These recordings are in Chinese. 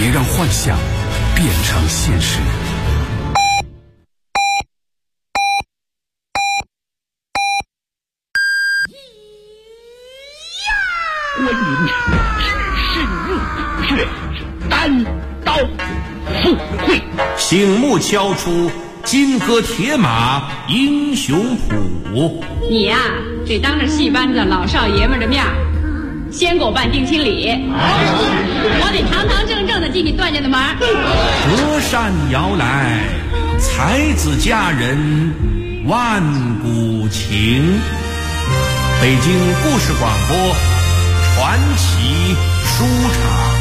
别让幻想变成现实。 观音只是入穴，单刀赴会， 醒目敲出金戈铁马英雄谱。 你呀，得当着戏班子老少爷们的面先给我办定亲礼，我得堂堂正正的进你段家的门。 隔山遥来，才子佳人万古情。北京故事广播传奇书场。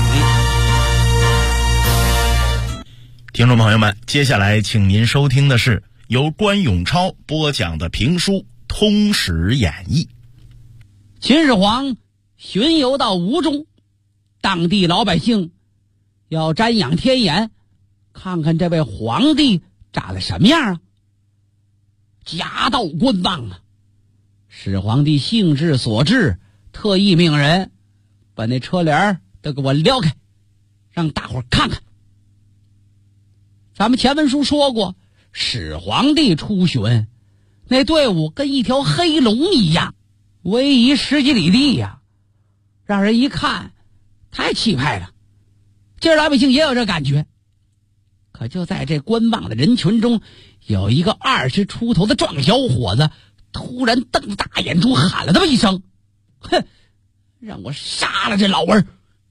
听众朋友们，接下来请您收听的是由关永超播讲的评书《通史演义》。 秦始皇巡游到吴中，当地老百姓要瞻仰天颜，看看这位皇帝长得什么样啊。夹道观望啊。始皇帝兴致所致，特意命人把那车帘都给我撩开，让大伙看看。咱们前文书说过，始皇帝出巡，那队伍跟一条黑龙一样，逶迤10几里地呀，让人一看太气派了。今儿老百姓也有这感觉。可就在这观望的人群中，有一个20出头的壮小伙子突然瞪着大眼珠喊了这么一声：哼，让我杀了这老儿！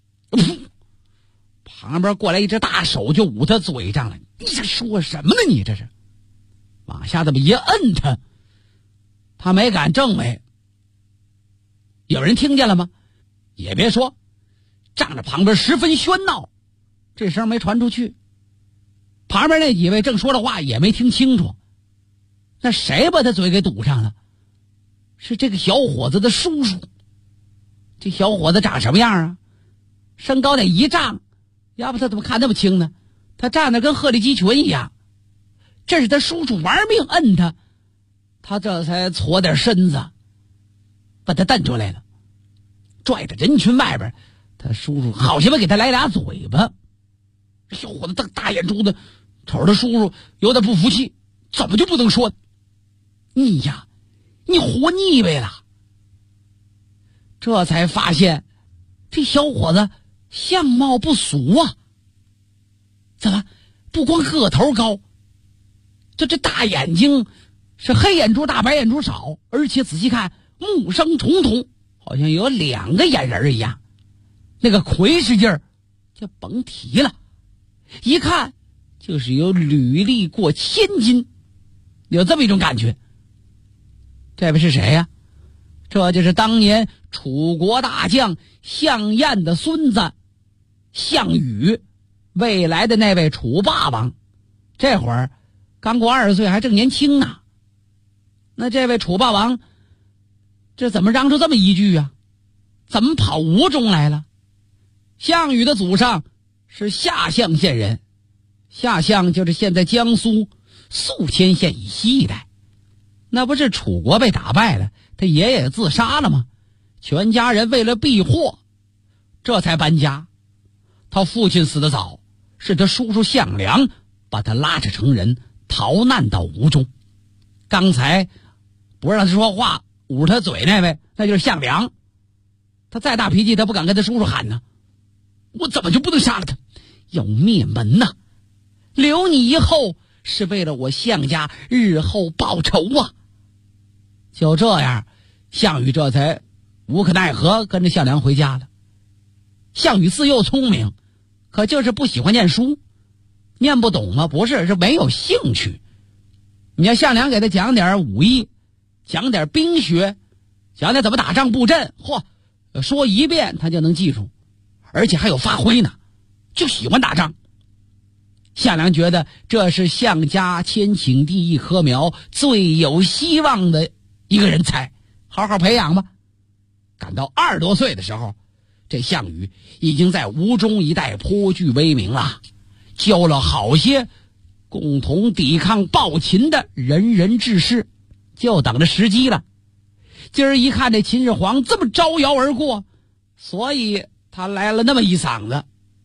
旁边过来一只大手就捂他嘴上了。你这说什么呢？你这是往下这么一摁他，他没敢正位。有人听见了吗？也别说，仗着旁边十分喧闹，这声没传出去。旁边那几位正说的话也没听清楚。那谁把他嘴给堵上了？是这个小伙子的叔叔。这小伙子长什么样啊？身高得1丈，要不他怎么看那么清呢？他站得跟鹤立鸡群一样。这是他叔叔玩命摁他，他这才搓点身子把他蹬出来了。拽着人群外边，他叔叔好像给他来俩嘴巴。小伙子瞪大眼珠子瞅着叔叔，有点不服气，怎么就不能说你呀，你活腻歪了。这才发现这小伙子相貌不俗啊。怎么不光个头高，这大眼睛是黑眼珠大白眼珠少，而且仔细看目生重瞳，好像有2个眼仁一样。那个魁实劲儿就甭提了，一看就是有履历过1000斤，有这么一种感觉。这位是谁呀？这就是当年楚国大将项燕的孙子项羽，未来的那位楚霸王。这会儿刚过20岁，还正年轻呢。那这位楚霸王这怎么嚷出这么一句啊？怎么跑吴中来了？项羽的祖上是下象县人，下象就是现在江苏宿迁县以西一带。那不是楚国被打败了，他爷爷自杀了吗？全家人为了避祸，这才搬家。他父亲死得早，是他叔叔项梁把他拉扯成人，逃难到吴中。刚才不让他说话捂他嘴那位，那就是项梁。他再大脾气，他不敢跟他叔叔喊呢。我怎么就不能杀了他？要灭门呐！留你以后是为了我项家日后报仇啊！就这样，项羽这才无可奈何跟着项梁回家了。项羽自幼聪明，可就是不喜欢念书。念不懂吗？不是，是没有兴趣。你要项梁给他讲点武艺，讲点兵学，讲点怎么打仗布阵，说一遍他就能记住，而且还有发挥呢，就喜欢打仗。项梁觉得这是项家千顷地一棵苗，最有希望的一个人才，好好培养吧。赶到20多岁的时候，这项羽已经在吴中一带颇具威名了，教了好些共同抵抗暴秦的仁人志士，就等着时机了。今儿一看这秦始皇这么招摇而过，所以他来了那么一嗓子，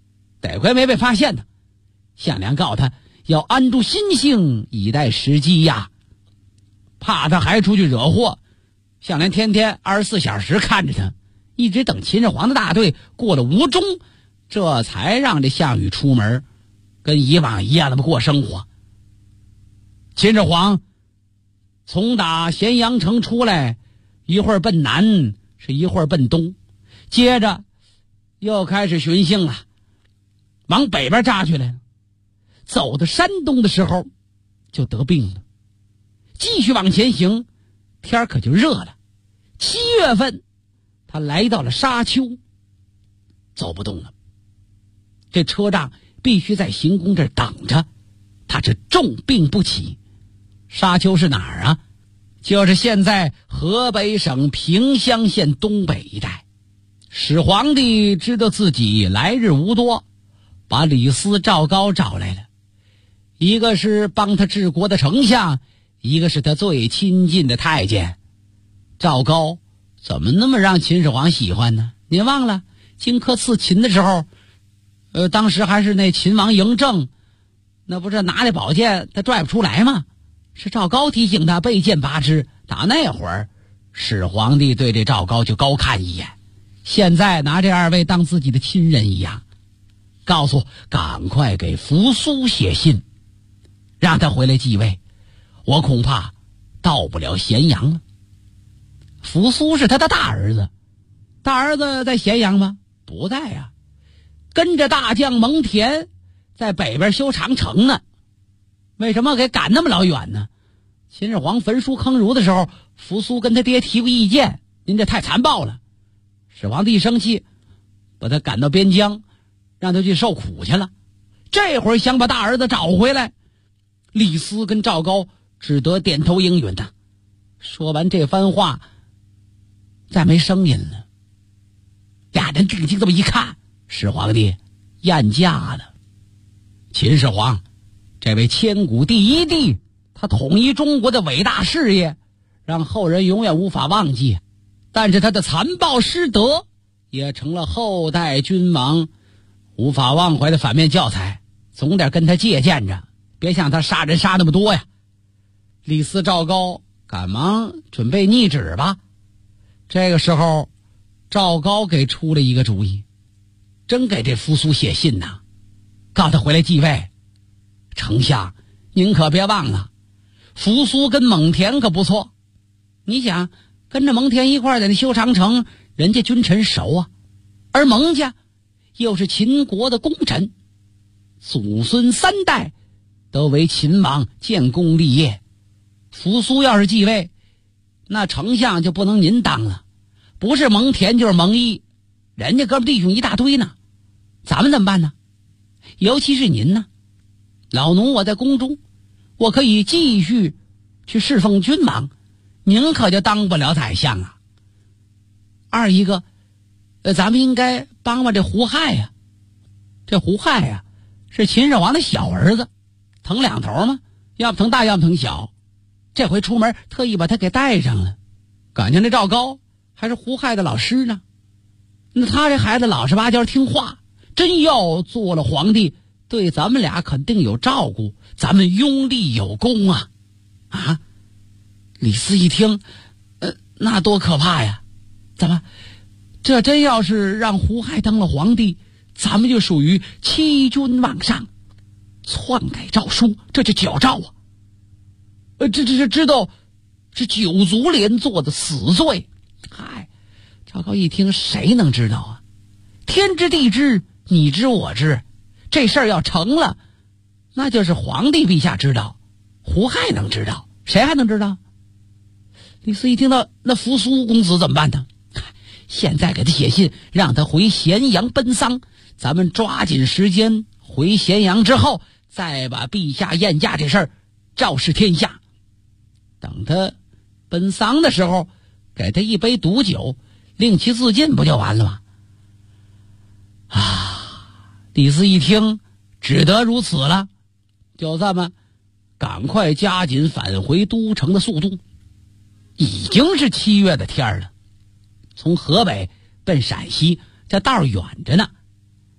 得亏没被发现呢。项梁告他要安住心性，以待时机呀，怕他还出去惹祸。项梁天天24小时看着他，一直等秦始皇的大队过了吴中，这才让这项羽出门，跟以往一样的过生活。秦始皇从打咸阳城出来，一会儿奔南，是一会儿奔东，接着又开始巡幸了，往北边扎去来了。走到山东的时候就得病了，继续往前行，天可就热了。7月份他来到了沙丘，走不动了，这车仗必须在行宫这儿等着，他是重病不起。沙丘是哪儿啊？就是现在河北省平乡县东北一带。始皇帝知道自己来日无多，把李斯、赵高找来了，一个是帮他治国的丞相，一个是他最亲近的太监。赵高怎么那么让秦始皇喜欢呢？你忘了荆轲刺秦的时候，当时还是那秦王嬴政，那不是拿着宝剑他拽不出来吗？是赵高提醒他备剑拔之。打那会儿始皇帝对这赵高就高看一眼，现在拿这2位当自己的亲人一样，告诉赶快给扶苏写信，让他回来继位，我恐怕到不了咸阳了。扶苏是他的大儿子，大儿子在咸阳吗？不在啊，跟着大将蒙恬在北边修长城呢。为什么给赶那么老远呢？秦始皇焚书坑儒的时候，扶苏跟他爹提过意见，您这太残暴了。始皇帝生气，把他赶到边疆，让他去受苦去了。这会儿想把大儿子找回来，李斯跟赵高只得点头应允呐。说完这番话，再没声音了。俩人定睛这么一看，始皇帝验驾了。秦始皇这位千古第一帝，他统一中国的伟大事业，让后人永远无法忘记。但是他的残暴失德，也成了后代君王无法忘怀的反面教材，总得跟他借鉴着，别像他杀人杀那么多呀。李斯、赵高赶忙准备逆旨吧。这个时候赵高给出了一个主意，真给这扶苏写信呐，告他回来继位。丞相您可别忘了，扶苏跟蒙恬可不错，你想跟着蒙恬一块在那修长城，人家君臣熟啊，而蒙家又是秦国的功臣，祖孙3代都为秦王建功立业。扶苏要是继位，那丞相就不能您当了，不是蒙恬就是蒙毅，人家哥们弟兄一大堆呢，咱们怎么办呢？尤其是您呢，老奴我在宫中，我可以继续去侍奉君王，您可就当不了宰相啊。二一个，咱们应该帮帮这胡亥呀。这胡亥呀，是秦始皇的小儿子，疼两头嘛，要不疼大，要不疼小。这回出门特意把他给带上了。感情这赵高还是胡亥的老师呢，那他这孩子老实巴交听话，真要做了皇帝，对咱们俩肯定有照顾，咱们拥立有功啊！啊！李斯一听，那多可怕呀！怎么，这真要是让胡亥当了皇帝，咱们就属于欺君罔上，篡改诏书，这就矫诏啊！这知道是9族连坐的死罪。嗨，赵高一听，谁能知道啊？天知地知，你知我知，这事儿要成了，那就是皇帝陛下知道，胡亥能知道，谁还能知道？李斯一听到，那扶苏公子怎么办呢？现在给他写信，让他回咸阳奔丧，咱们抓紧时间回咸阳之后，再把陛下验驾这事儿昭示天下。等他奔丧的时候，给他一杯毒酒，令其自尽，不就完了吗？李斯一听，只得如此了，就这么赶快加紧返回都城的速度。已经是7月的天了，从河北奔陕西，这道远着呢。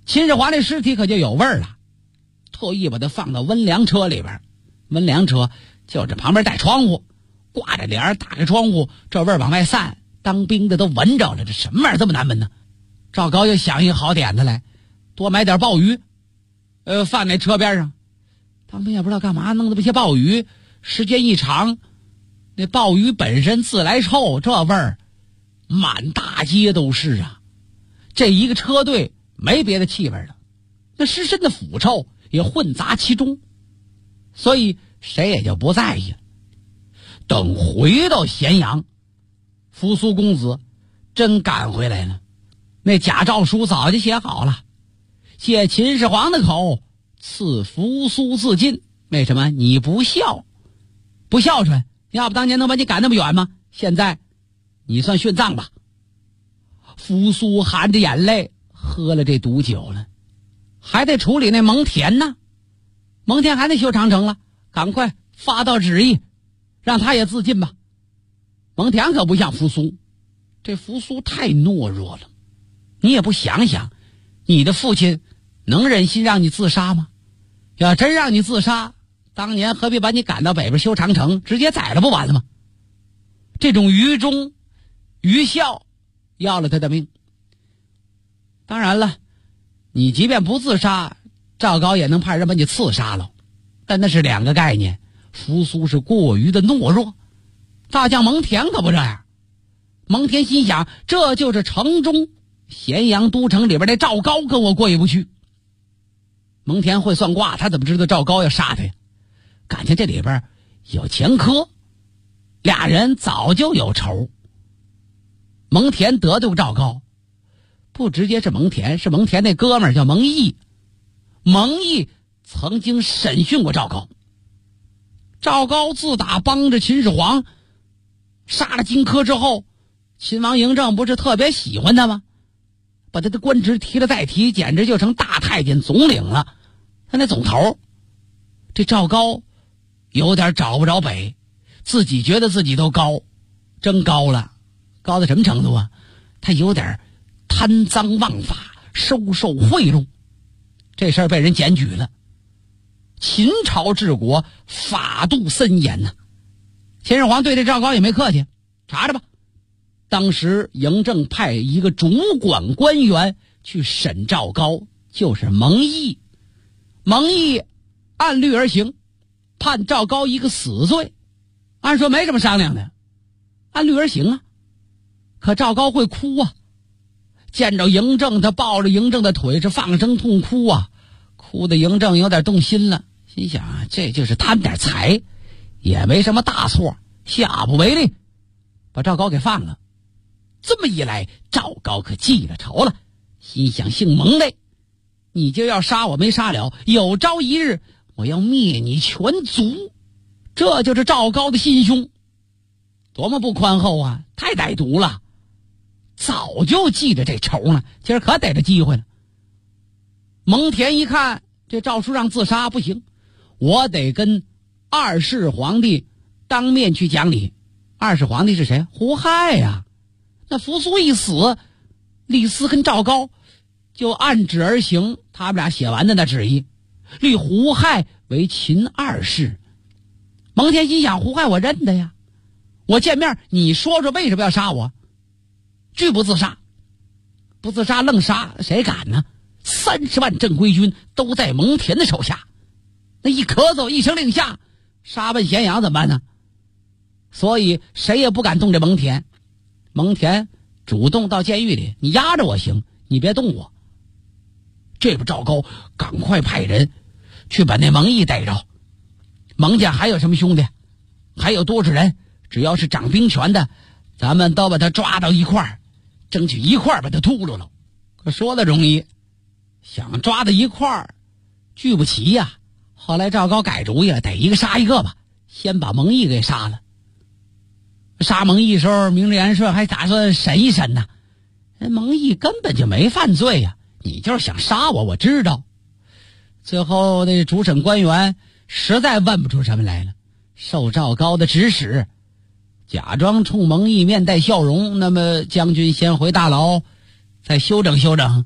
秦始皇这尸体可就有味儿了，特意把它放到温凉车里边。温凉车就这旁边带窗户，挂着帘儿，打开窗户，这味儿往外散，当兵的都闻着了。这什么玩意儿这么难闻呢？赵高又想一个好点子来，多买点鲍鱼，放在车边上。当兵也不知道干嘛，弄那么些鲍鱼，时间一长，那鲍鱼本身自来臭，这味儿满大街都是啊。这一个车队没别的气味了，那尸身的腐臭也混杂其中，所以谁也就不在意了。等回到咸阳，扶苏公子真赶回来了，那假诏书早就写好了，借秦始皇的口赐扶苏自尽。为什么？你不孝顺，要不当年能把你赶那么远吗？现在你算殉葬吧。扶苏含着眼泪喝了这毒酒了，还得处理那蒙恬呢。蒙恬还得修长城了，赶快发到旨意，让他也自尽吧。蒙恬可不像扶苏，这扶苏太懦弱了。你也不想想，你的父亲能忍心让你自杀吗？要真让你自杀，当年何必把你赶到北边修长城，直接宰了不完了吗？这种愚忠愚孝要了他的命。当然了，你即便不自杀，赵高也能派人把你刺杀了，但那是两个概念。扶苏是过于的懦弱，大将蒙恬可不这样。蒙恬心想，这就是城中咸阳都城里边那赵高跟我过意不去。蒙恬会算卦，他怎么知道赵高要杀他呀？感情这里边有前科，俩人早就有仇。蒙恬得罪赵高，不直接是蒙恬，是蒙恬那哥们儿叫蒙毅。蒙毅曾经审讯过赵高。赵高自打帮着秦始皇杀了荆轲之后，秦王嬴政不是特别喜欢他吗？把他的官职提了再提，简直就成大太监总领了，他那总头。这赵高有点找不着北，自己觉得自己都高，真高了。高到什么程度啊？他有点贪赃枉法，收受贿赂，这事儿被人检举了。秦朝治国法度森严呐，秦始皇对这赵高也没客气，查查吧。当时嬴政派一个主管官员去审赵高，就是蒙毅。蒙毅按律而行，判赵高一个死罪。按说没什么商量的，按律而行啊。可赵高会哭啊，见着嬴政，他抱着嬴政的腿是放声痛哭啊，哭的嬴政有点动心了，心想啊，这就是贪点财，也没什么大错，下不为例，把赵高给放了。这么一来，赵高可记了仇了，心想姓蒙的，你就要杀我没杀了，有朝一日我要灭你全族。这就是赵高的心胸，多么不宽厚啊，太歹毒了，早就记着这仇呢，今儿可逮着机会了。蒙恬一看这赵书让自杀不行，我得跟二世皇帝当面去讲理。二世皇帝是谁？胡亥呀。那扶苏一死，李斯跟赵高就按旨而行，他们俩写完的那旨意，立胡亥为秦二世。蒙恬心想，胡亥我认得呀，我见面你说说为什么要杀我？拒不自杀，不自杀愣杀，谁敢呢？30万正规军都在蒙恬的手下，那一咳嗽一声令下，杀奔咸阳怎么办呢？所以谁也不敢动这蒙恬。蒙恬主动到监狱里，你压着我行，你别动我。这不赵高赶快派人去把那蒙毅逮着。蒙家还有什么兄弟？还有多少人？只要是掌兵权的，咱们都把他抓到一块儿，争取一块儿把他秃噜了。可说的容易，想抓到一块儿聚不齐呀。后来赵高改主意了，得一个杀一个吧，先把蒙毅给杀了。杀蒙毅时候名正言顺，还打算审一审呢。蒙毅根本就没犯罪呀，你就是想杀我，我知道。最后那主审官员实在问不出什么来了，受赵高的指使，假装冲蒙毅面带笑容，那么将军先回大牢再休整休整，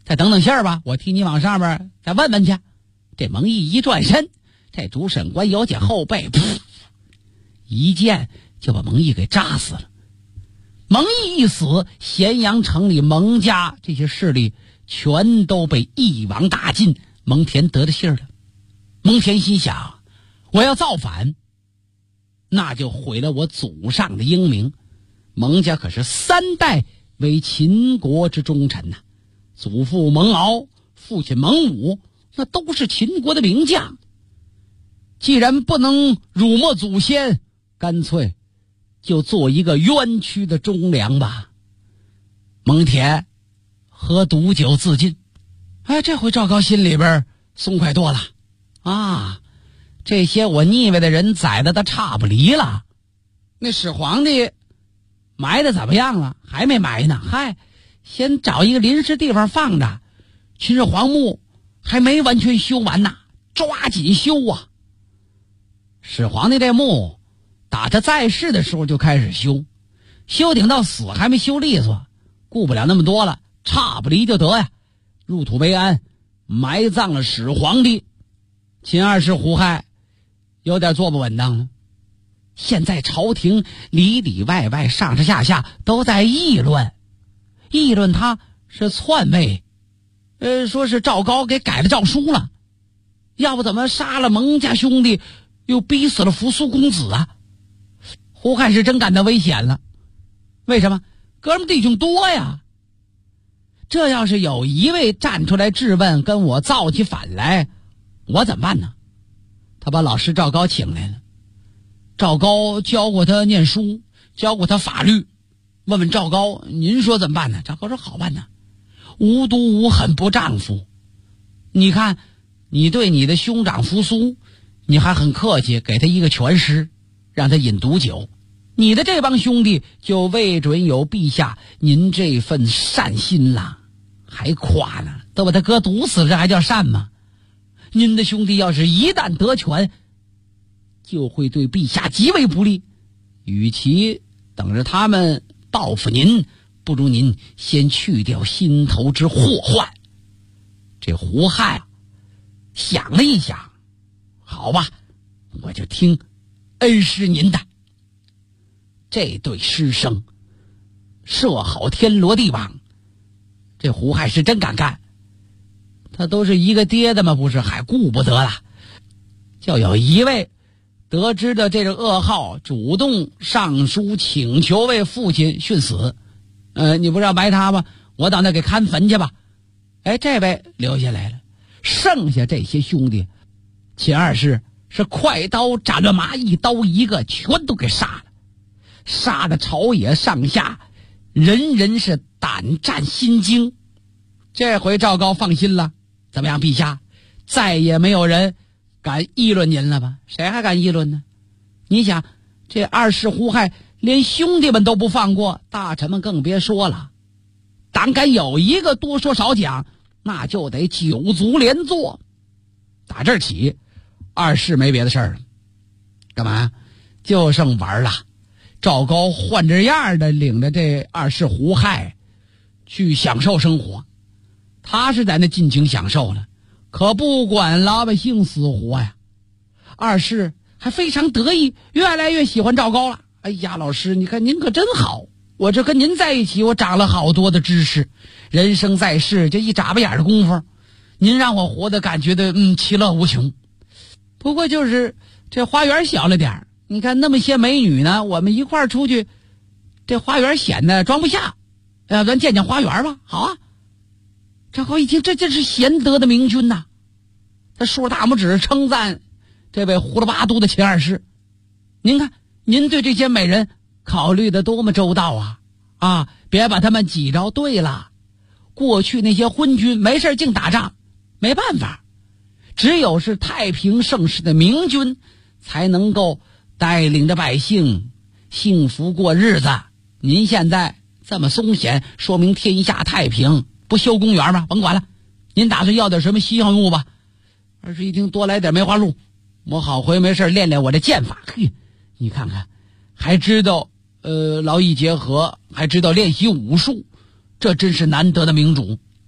再等等信儿吧，我替你往上面再问问去。这蒙毅一转身，这主审官有解后背，一剑就把蒙毅给扎死了。蒙毅一死，咸阳城里蒙家这些势力全都被一网打尽。蒙恬得了信儿了。蒙恬心想，我要造反，那就毁了我祖上的英名。蒙家可是3代为秦国之忠臣呐，祖父蒙敖，父亲蒙武，那都是秦国的名将。既然不能辱没祖先，干脆就做一个冤屈的忠良吧。蒙恬喝毒酒自尽。这回赵高心里边松快多了啊！这些我腻歪的人宰的都差不离了。那始皇帝埋的怎么样了？还没埋呢。先找一个临时地方放着。秦始皇墓还没完全修完呢，抓紧修啊！始皇帝这墓打他在世的时候就开始修，修顶到死还没修利索，顾不了那么多了，差不离就得呀。入土为安，埋葬了始皇帝。秦二世胡亥有点坐不稳当了。现在朝廷里里外外上上下下都在议论他是篡位，说是赵高给改了诏书了，要不怎么杀了蒙家兄弟，又逼死了扶苏公子啊？胡亥是真感到危险了。为什么？哥们弟兄多呀。这要是有一位站出来质问，跟我造起反来，我怎么办呢？他把老师赵高请来了。赵高教过他念书，教过他法律，问问赵高，您说怎么办呢？赵高说好办呢，无毒无狠不丈夫。你看你对你的兄长扶苏，你还很客气，给他一个全尸，让他饮毒酒。你的这帮兄弟就未准有陛下您这份善心了，还夸呢，都把他哥毒死了，这还叫善吗？您的兄弟要是一旦得权，就会对陛下极为不利，与其等着他们报复您，不如您先去掉心头之祸患。这胡亥想了一想，好吧，我就听恩师您的。这对师生设好天罗地网，这胡亥是真敢干。他都是一个爹的嘛，不是，还顾不得了。就有一位得知的这个噩耗，主动上书请求为父亲殉死。你不是要埋他吗？我到那给看坟去吧。这位留下来了。剩下这些兄弟，秦二世是快刀斩乱麻，一刀一个全都给杀了，杀的朝野上下人人是胆战心惊。这回赵高放心了，怎么样，陛下？再也没有人敢议论您了吧？谁还敢议论呢？你想，这二世胡亥连兄弟们都不放过，大臣们更别说了。胆敢有一个多说少讲，那就得9族连坐。打这儿起，二世没别的事儿了，干嘛？就剩玩了。赵高换着样的领着这二世胡亥去享受生活，他是在那尽情享受了，可不管老百姓死活呀。二世还非常得意，越来越喜欢赵高了。哎呀，老师，你看您可真好，我这跟您在一起，我长了好多的知识。人生在世，这一眨巴眼的功夫，您让我活得感觉的其乐无穷。不过就是这花园小了点，你看那么些美女呢，我们一块儿出去，这花园显得装不下。咱见见花园吧。好啊。赵高一听，这是贤德的明君呐，他竖大拇指称赞这位胡了八都的秦二世。您看，您对这些美人考虑的多么周到啊！别把他们挤着。对了，过去那些昏君没事净打仗，没办法，只有是太平盛世的明君才能够带领着百姓幸福过日子。您现在这么松懈，说明天下太平，不修公园吗？甭管了，您打算要点什么稀罕物吧？二世一听，多来点梅花鹿，我好回没事练练我的剑法。你看看，还知道劳逸结合，还知道练习武术，这真是难得的明主。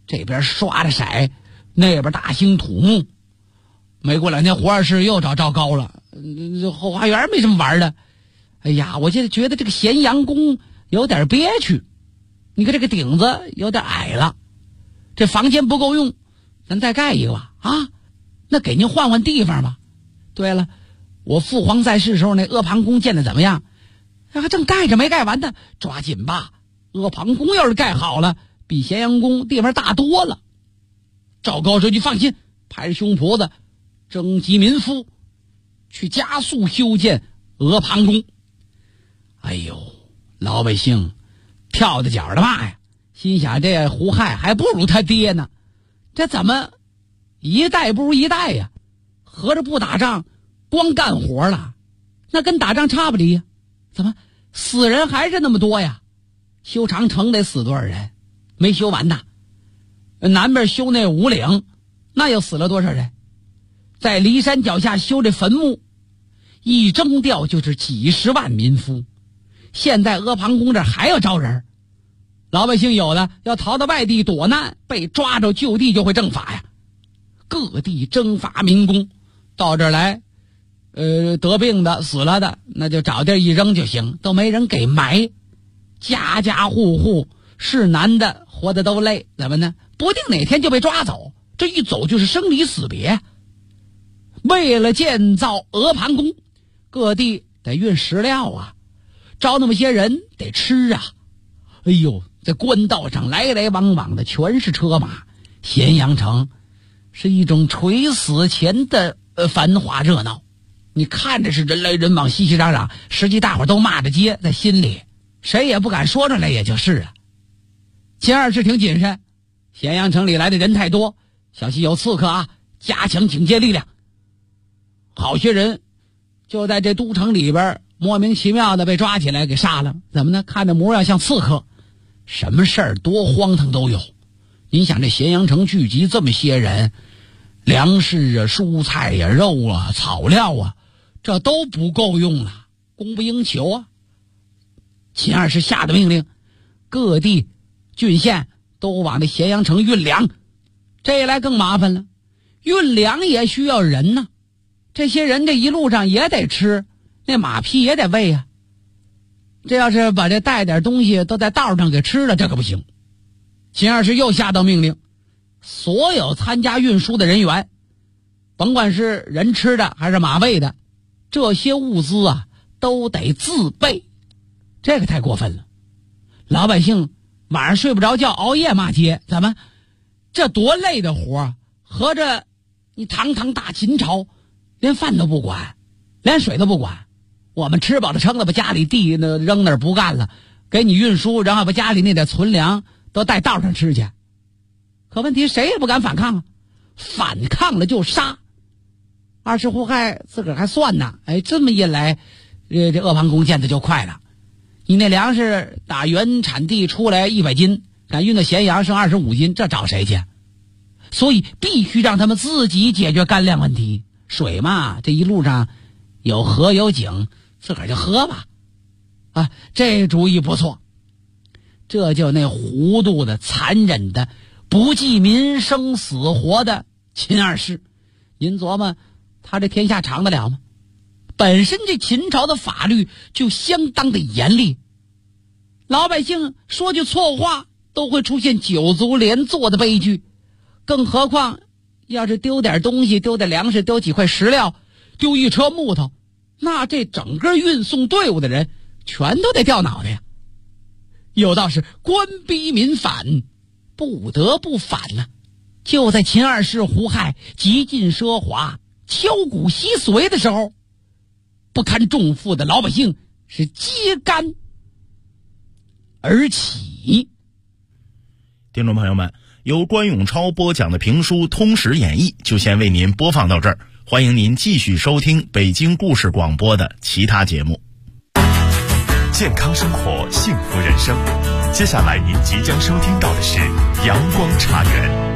这边刷着色，那边大兴土木。没过2天，胡二世又找赵高了，后花园没什么玩的。哎呀，我就觉得这个咸阳宫有点憋屈，你看这个顶子有点矮了，这房间不够用，咱再盖一个吧。啊，那给您换换地方吧。对了，我父皇在世时候那阿房宫建的怎么样？还正盖着没盖完呢，抓紧吧。阿房宫要是盖好了，比咸阳宫地方大多了。赵高说：“你放心，拍着胸脯子，征集民夫，去加速修建阿房宫。”哎呦，老百姓跳着脚的骂呀，心想这胡亥还不如他爹呢，这怎么一代不如一代呀？合着不打仗，光干活了，那跟打仗差不离呀？怎么死人还是那么多呀？修长城得死多少人？没修完呐。南边修那五岭，那又死了多少人？在骊山脚下修这坟墓，一征调就是几十万民夫。现在阿房宫这还要招人，老百姓有的要逃到外地躲难，被抓着就地就会正法呀。各地征发民工到这儿来，得病的死了的，那就找地一扔就行，都没人给埋。家家户户是男的活的都累，怎么呢？不定哪天就被抓走，这一走就是生离死别。为了建造阿房宫，各地得运石料啊，招那么些人得吃啊。哎呦，在官道上来来往往的全是车马，咸阳城是一种垂死前的繁华热闹。你看着是人来人往，熙熙攘攘，实际大伙都骂着街，在心里谁也不敢说出来，也就是了。秦二世挺谨慎，咸阳城里来的人太多，小心有刺客啊，加强警戒力量。好些人就在这都城里边莫名其妙的被抓起来给杀了，怎么呢？看着模样像刺客，什么事儿多荒唐都有。你想这咸阳城聚集这么些人，粮食啊、蔬菜呀、肉啊、草料啊，这都不够用了，供不应求啊。秦二世下的命令，各地郡县都往那咸阳城运粮。这一来更麻烦了，运粮也需要人呢，这些人这一路上也得吃，那马匹也得喂呀。这要是把这带点东西都在道上给吃了，这可不行。秦二世又下道命令，所有参加运输的人员，甭管是人吃的还是马喂的，这些物资啊都得自备。这个太过分了，老百姓晚上睡不着觉，熬夜骂街，怎么这多累的活啊？合着你堂堂大秦朝连饭都不管，连水都不管，我们吃饱了撑了，把家里地那扔那儿不干了，给你运输，然后把家里那点存粮都带道上吃去。可问题谁也不敢反抗啊，反抗了就杀。二世胡亥自个儿还算呢，哎，这么一来，这阿房宫建的就快了。你那粮食打原产地出来100斤，敢运到咸阳剩25斤，这找谁去？所以必须让他们自己解决干粮问题。水嘛，这一路上有河有井，自个儿就喝吧。啊，这主意不错。这就那糊涂的、残忍的、不计民生死活的秦二世，您琢磨他这天下长得了吗？本身这秦朝的法律就相当的严厉，老百姓说句错话都会出现9族连坐的悲剧，更何况要是丢点东西，丢点粮食，丢几块石料，丢一车木头，那这整个运送队伍的人全都得掉脑袋呀。有道是官逼民反，不得不反呢。就在秦二世胡亥极尽奢华、敲鼓吸髓的时候，不堪重负的老百姓是揭竿而起。 听众朋友们，由关永超播讲的评书《通史演义》就先为您播放到这儿，欢迎您继续收听北京故事广播的其他节目。 健康生活，幸福人生。接下来您即将收听到的是阳光茶园。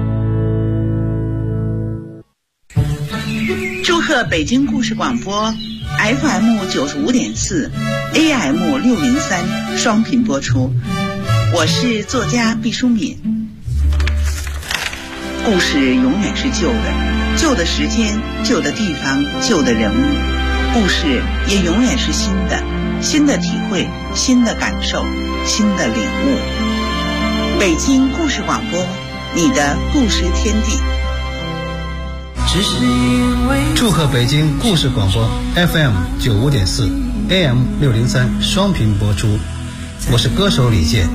祝贺北京故事广播 FM 95.4 AM 603双频播出，我是作家毕淑敏。 故事永远是旧的，旧的时间、旧的地方、旧的人物，故事也永远是新的，新的体会、新的感受、新的领悟。北京故事广播，你的故事天地。 祝贺北京故事广播 FM 95.4 AM 603双频播出，我是歌手李健。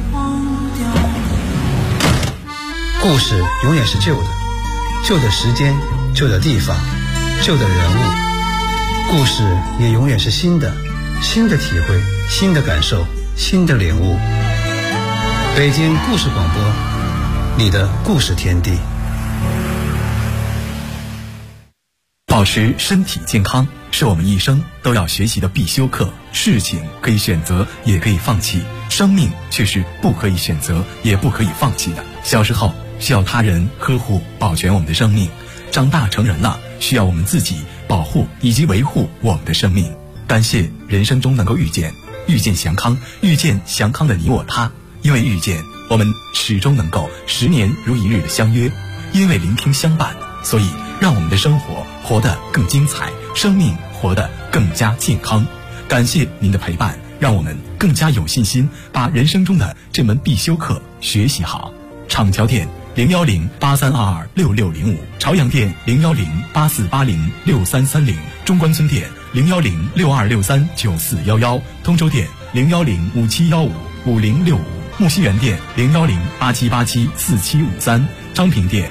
故事永远是旧的，旧的时间、旧的地方、旧的人物，故事也永远是新的，新的体会、新的感受、新的领悟。北京故事广播，你的故事天地。 保持身体健康是我们一生都要学习的必修课。事情可以选择，也可以放弃，生命却是不可以选择，也不可以放弃的。小时候需要他人呵护保全我们的生命，长大成人了需要我们自己保护以及维护我们的生命。感谢人生中能够遇见祥康，遇见祥康的你我他。因为遇见，我们始终能够10年如一日的相约；因为聆听相伴，所以让我们的生活活得更精彩，生命活得更加健康。感谢您的陪伴，让我们更加有信心把人生中的这门必修课学习好。厂桥店01083226605，朝阳店01084806330，中关村店01062639411，通州店01057155065，木樨园店01087874753，昌平店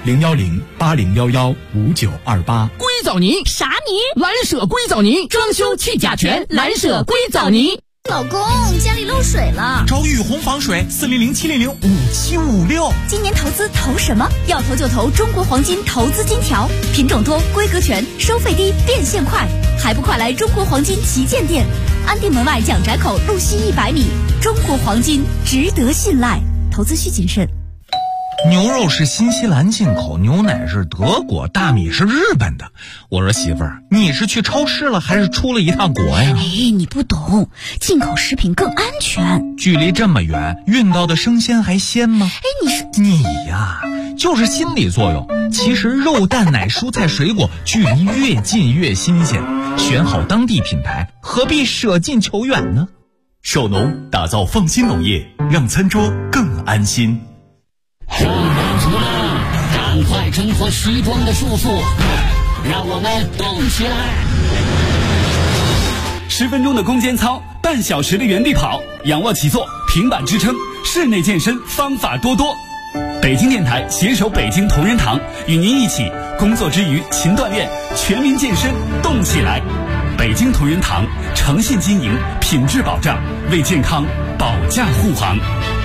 01080115928。 硅藻泥啥泥？ 蓝舍硅藻泥，装修去甲醛，蓝舍硅藻泥。 老公，家里漏水了， 找雨虹防水，400-700-5756。 今年投资投什么？要投就投中国黄金投资金条，品种多，规格全，收费低，变现快，还不快来中国黄金旗舰店，安定门外蒋宅口路西100米。中国黄金值得信赖，投资需谨慎。 牛肉是新西兰进口，牛奶是德国，大米是日本的。我说媳妇儿，你是去超市了还是出了一趟国呀？ 你不懂，进口食品更安全。 距离这么远，运到的生鲜还鲜吗？你呀，就是心理作用。其实肉蛋奶蔬菜水果距离越近越新鲜，选好当地品牌，何必舍近求远呢？ 首农打造放心农业，让餐桌更安心。 上班族们，赶快挣脱虚装的束缚，让我们动起来 ！10分钟的攻坚操，半小时的原地跑，仰卧起坐，平板支撑，室内健身方法多多。北京电台携手北京同仁堂，与您一起工作之余勤锻炼，全民健身动起来。北京同仁堂诚信经营，品质保障，为健康保驾护航。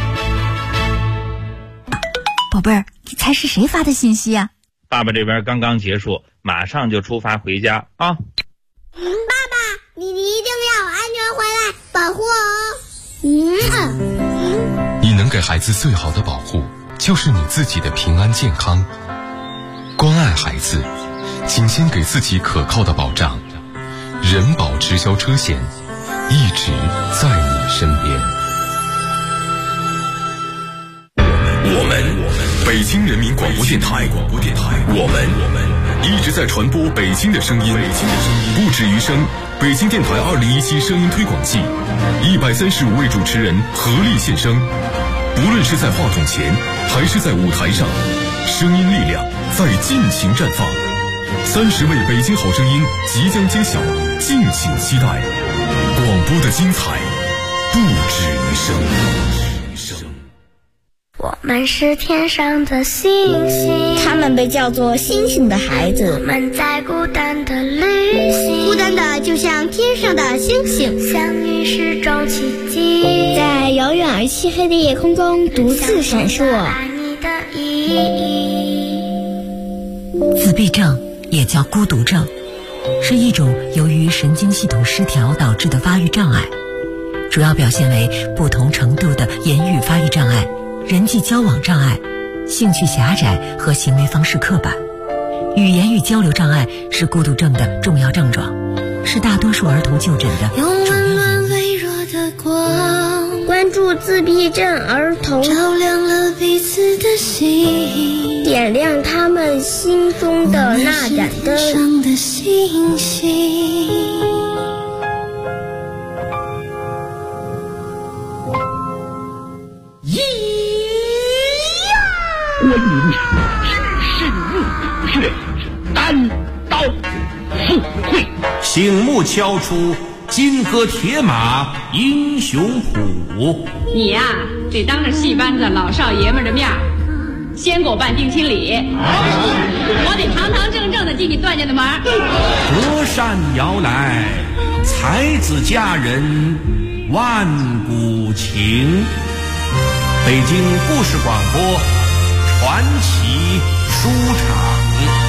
宝贝儿，你猜是谁发的信息啊？ 爸爸这边刚刚结束，马上就出发回家啊！ 爸爸，你一定要安全回来，保护我哦！ 你能给孩子最好的保护，就是你自己的平安健康。关爱孩子，请先给自己可靠的保障。人保直销车险，一直在你身边。我们北京人民广播电台，我们一直在传播北京的声音，不止于声。北京电台2017声音推广季，135位主持人合力献声，不论是在话筒前还是在舞台上，声音力量在尽情绽放。30位北京好声音即将揭晓，敬请期待。广播的精彩不止于声。 我们是天上的星星， 他们被叫做星星的孩子。 我们在孤单的旅行， 孤单的就像天上的星星， 相遇是种奇迹， 在遥远而漆黑的夜空中独自闪烁。 爱你的意义。 自闭症也叫孤独症，是一种由于神经系统失调导致的发育障碍，主要表现为不同程度的言语发育障碍、人际交往障碍、兴趣狭窄和行为方式刻板。语言与交流障碍是孤独症的重要症状，是大多数儿童就诊的主要原因。 微弱的光， 关关注自闭症儿童， 照亮了彼此的心， 点亮他们心中的那盏灯。 上的星星。 观音知识入骨血，单刀赴会， 醒目敲出金戈铁马英雄谱。 你呀，得当着戏班子老少爷们的面先给我办定亲礼，我得堂堂正正的进你段家的门。 隔山遥来，才子佳人万古情。北京故事广播传奇书场。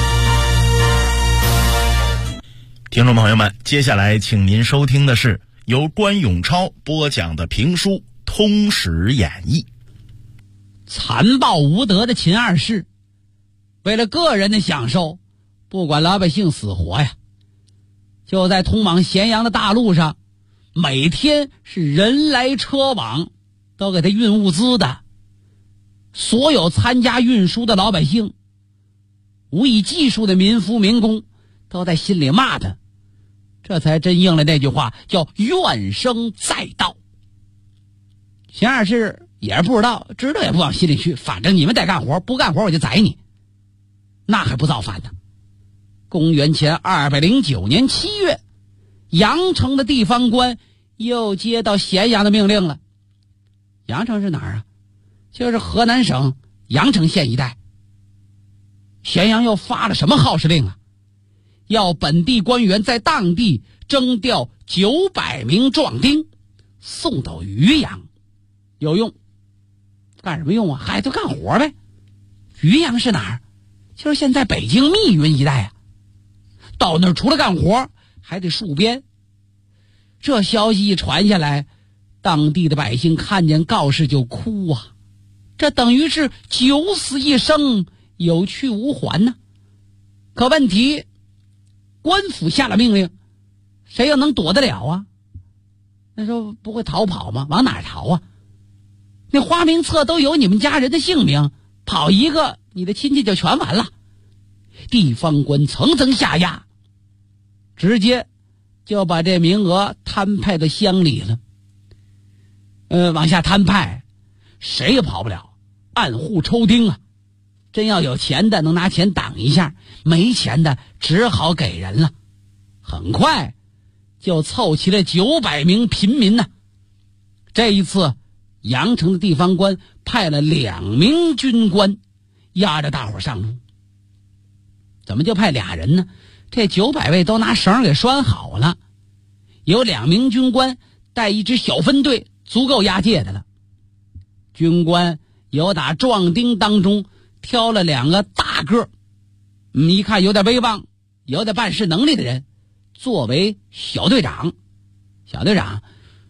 听众朋友们，接下来请您收听的是由关永超播讲的评书《通史演义》。 残暴无德的秦二世，为了个人的享受，不管老百姓死活呀，就在通往咸阳的大路上，每天是人来车往，都给他运物资的。所有参加运输的老百姓，无以计数的民夫民工，都在心里骂他，这才真应了那句话，叫怨声载道。秦二世也是不知道，知道也不往心里去，反正你们得干活，不干活我就宰你，那还不造反呢。公元前209年7月，阳城的地方官又接到咸阳的命令了。阳城是哪儿啊？就是河南省阳城县一带。咸阳又发了什么号施令啊？要本地官员在当地征调900名壮丁，送到渔阳。有用？干什么用啊？还就干活呗。渔阳是哪儿？就是现在北京密云一带啊。到那儿除了干活，还得戍边。这消息一传下来，当地的百姓看见告示就哭啊，这等于是九死一生，有去无还呢。可问题，官府下了命令，谁又能躲得了啊？那时候不会逃跑吗？往哪儿逃啊？那花名册都有你们家人的姓名，跑一个你的亲戚就全完了。地方官层层下压，直接就把这名额摊派到乡里了。往下摊派，谁也跑不了，按户抽丁啊。真要有钱的能拿钱挡一下，没钱的只好给人了。很快就凑齐了900名平民呢。这一次阳城的地方官派了2名军官押着大伙上路。怎么就派俩人呢？这900位都拿绳给拴好了，有2名军官带一支小分队，足够押解的了。军官有打壮丁当中挑了2个大个，一看有点威望，有点办事能力的人作为小队长。小队长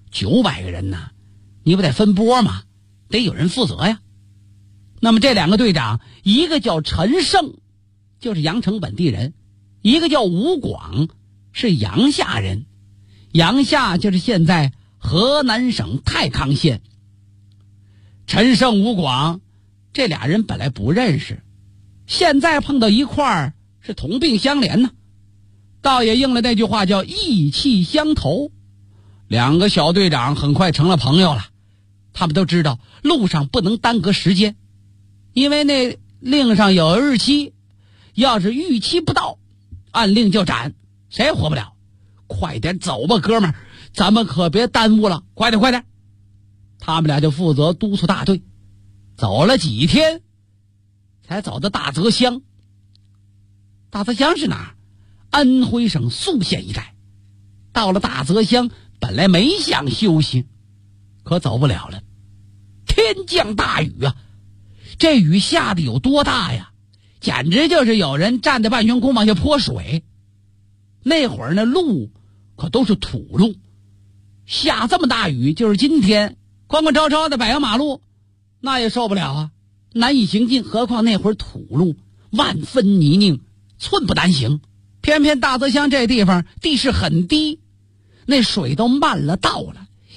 900个人呢，你不得分拨吗？得有人负责呀。那么这2个队长，一个叫陈胜，就是阳城本地人，一个叫吴广，是阳夏人。阳夏就是现在河南省太康县。陈胜、吴广这俩人本来不认识，现在碰到一块儿是同病相怜呢。倒也应了那句话，叫意气相投。2个小队长很快成了朋友了。他们都知道路上不能耽搁时间，因为那令上有日期，要是逾期不到，按令就斩，谁也活不了。快点走吧，哥们儿，咱们可别耽误了，快点快点。他们俩就负责督促大队，走了几天才走到大泽乡。大泽乡是哪儿？安徽省宿县一带。到了大泽乡，本来没想休息，可走不了了。天降大雨啊！这雨下的有多大呀？简直就是有人站在半悬空往下泼水。那会儿那路可都是土路，下这么大雨，就是今天宽宽敞敞的柏油马路，那也受不了啊，难以行进。何况那会儿土路万分泥泞，寸步难行。偏偏大泽乡这地方地势很低，那水都漫了道了，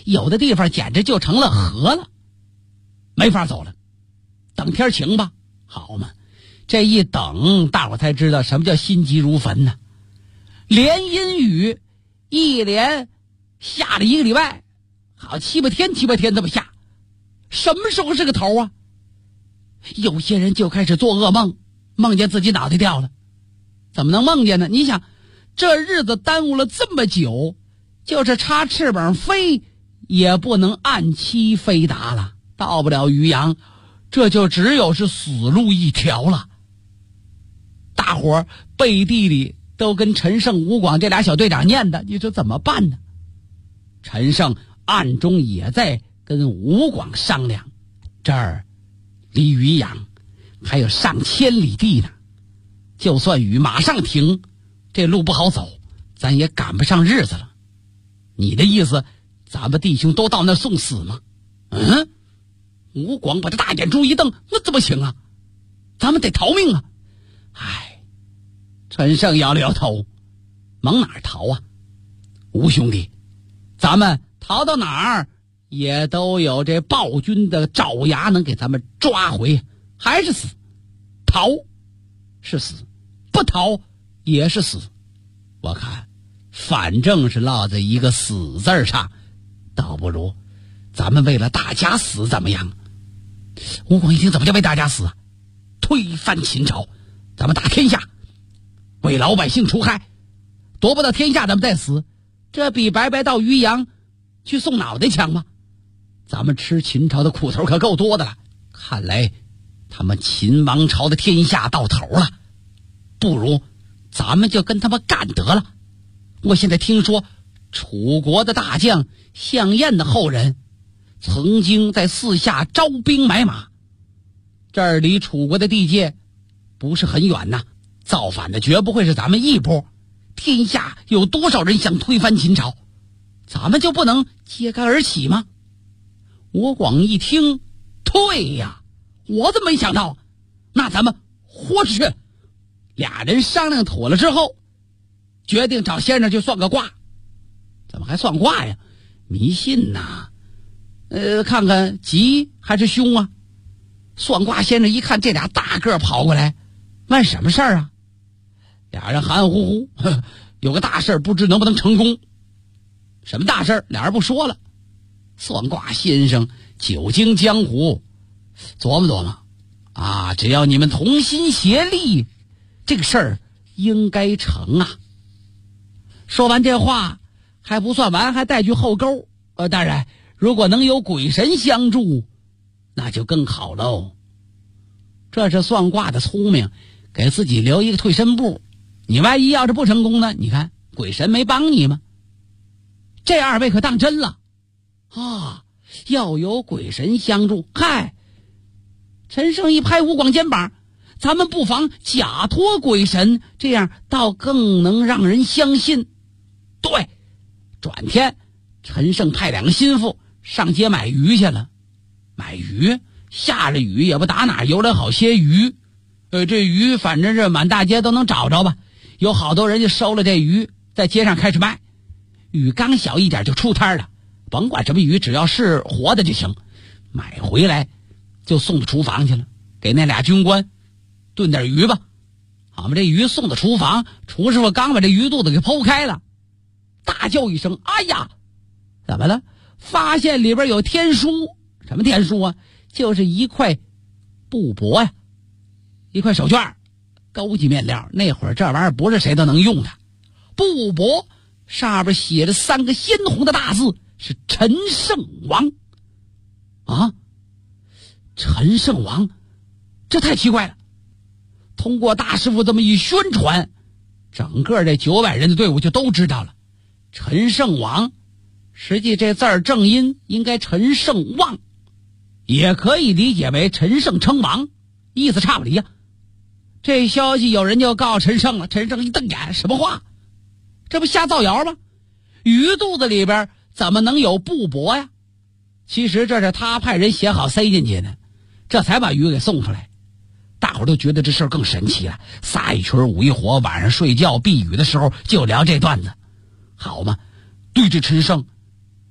有的地方简直就成了河了，没法走了。等天晴吧，好嘛，这一等，大伙才知道什么叫心急如焚呢。连阴雨一连下了1个礼拜，好7、8天这么下，什么时候是个头啊？有些人就开始做噩梦，梦见自己脑袋掉了。怎么能梦见呢？你想，这日子耽误了这么久，就是插翅膀飞也不能按期飞达了，到不了渔阳，这就只有是死路一条了。大伙儿背地里都跟陈胜、吴广这俩小队长念的，你说怎么办呢？陈胜暗中也在跟吴广商量，这儿离渔阳还有上千里地呢，就算雨马上停，这路不好走，咱也赶不上日子了。你的意思，咱们弟兄都到那送死吗？吴广把这大眼珠一瞪，那怎么行啊？咱们得逃命啊！陈胜摇了摇头，往哪儿逃啊？吴兄弟，咱们逃到哪儿也都有这暴君的爪牙能给咱们抓回，还是死。逃是死，不逃也是死。我看反正是落在一个死字上，倒不如咱们为了大家死怎么样？吴广一听，怎么叫为大家死啊？推翻秦朝，咱们打天下，为老百姓除害，夺不到天下咱们再死，这比白白到渔阳去送脑袋强吗？咱们吃秦朝的苦头可够多的了，看来他们秦王朝的天下到头了，不如咱们就跟他们干得了。我现在听说楚国的大将项燕的后人曾经在四下招兵买马，这儿离楚国的地界不是很远呐，造反的绝不会是咱们一波。天下有多少人想推翻秦朝，咱们就不能揭竿而起吗？吴广一听，对呀，我怎么没想到？那咱们豁出去。俩人商量妥了之后，决定找先生去算个卦。怎么还算卦呀？迷信呐！看看吉还是凶啊？算卦先生一看这俩大个跑过来，问什么事儿啊？俩人含含糊糊，有个大事不知能不能成功。什么大事？俩人不说了。算卦先生久经江湖，琢磨琢磨啊，只要你们同心协力，这个事儿应该成啊。说完这话还不算完，还带句后钩。当然如果能有鬼神相助，那就更好喽。这是算卦的聪明，给自己留一个退身步。你万一要是不成功呢？你看鬼神没帮你吗？这二位可当真了啊！要有鬼神相助。嗨，陈胜一拍吴广肩膀，咱们不妨假托鬼神，这样倒更能让人相信。对，转天陈胜派两个心腹上街买鱼去了。买鱼，下着雨也不打哪游来好些鱼。这鱼反正是满大街都能找着吧，有好多人就收了这鱼，在街上开始卖。鱼刚小一点就出摊了，甭管什么鱼，只要是活的就行。买回来就送到厨房去了，给那俩军官炖点鱼吧。好嘛，这鱼送到厨房，厨师傅刚把这鱼肚子给剖开了，大叫一声：“哎呀！”怎么了？发现里边有天书。什么天书啊？就是一块布帛呀，一块手绢，高级面料。那会儿这玩意儿不是谁都能用的。布帛上边写着3个鲜红的大字，是陈胜王。啊，陈胜王，这太奇怪了。通过大师傅这么一宣传，整个这900人的队伍就都知道了。陈胜王，实际这字儿正音应该陈胜旺，也可以理解为陈胜称王，意思差不离呀。这消息有人就告陈胜了，陈胜一瞪眼，什么话？这不瞎造谣吗？鱼肚子里边怎么能有布帛呀？其实这是他派人写好塞进去的，这才把鱼给送出来。大伙都觉得这事儿更神奇了，仨一群5一伙，晚上睡觉避雨的时候就聊这段子。好嘛，对这陈胜